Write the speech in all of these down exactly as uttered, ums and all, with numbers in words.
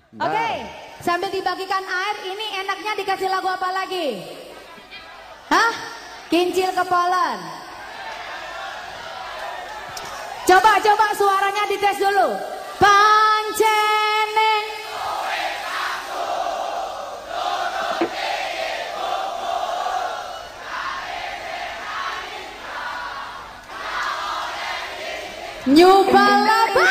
Oke, okay, sambil dibagikan air, ini enaknya dikasih lagu apa lagi? Hah? Kincil kepolan. Coba, coba suaranya dites dulu. Pancene. Nyubalaba.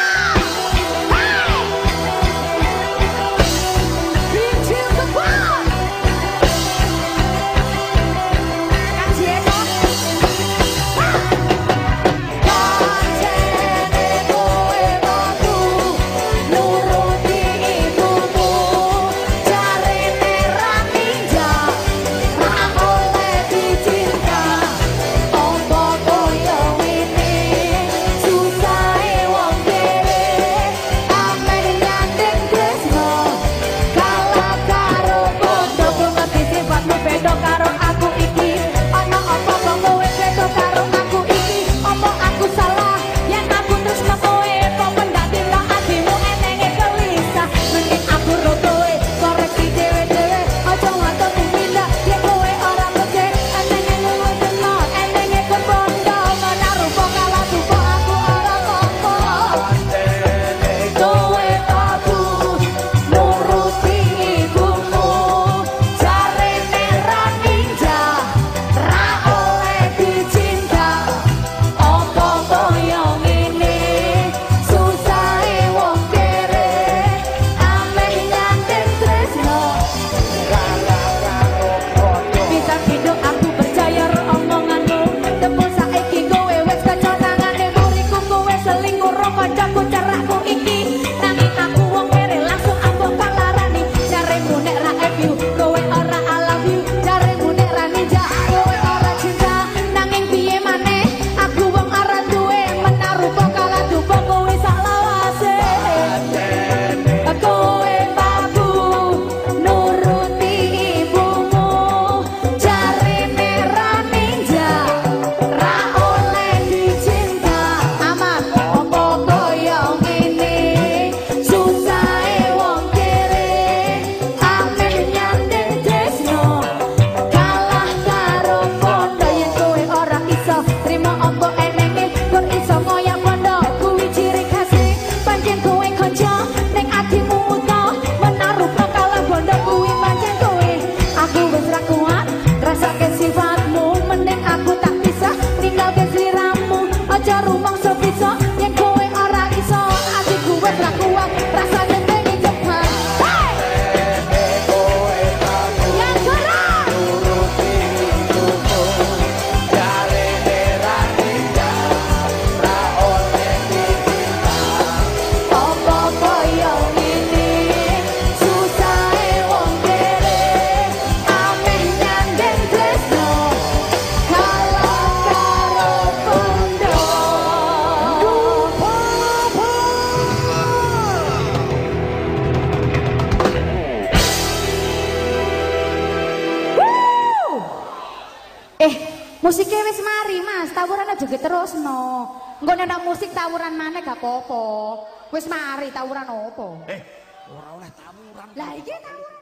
Musiknya wis mari mas, tawuran juga terus no. Nggak ada musik tawuran mana gak apa-apa. Wis mari tawuran apa? Eh, ora oleh tawuran. Lah iki tawuran.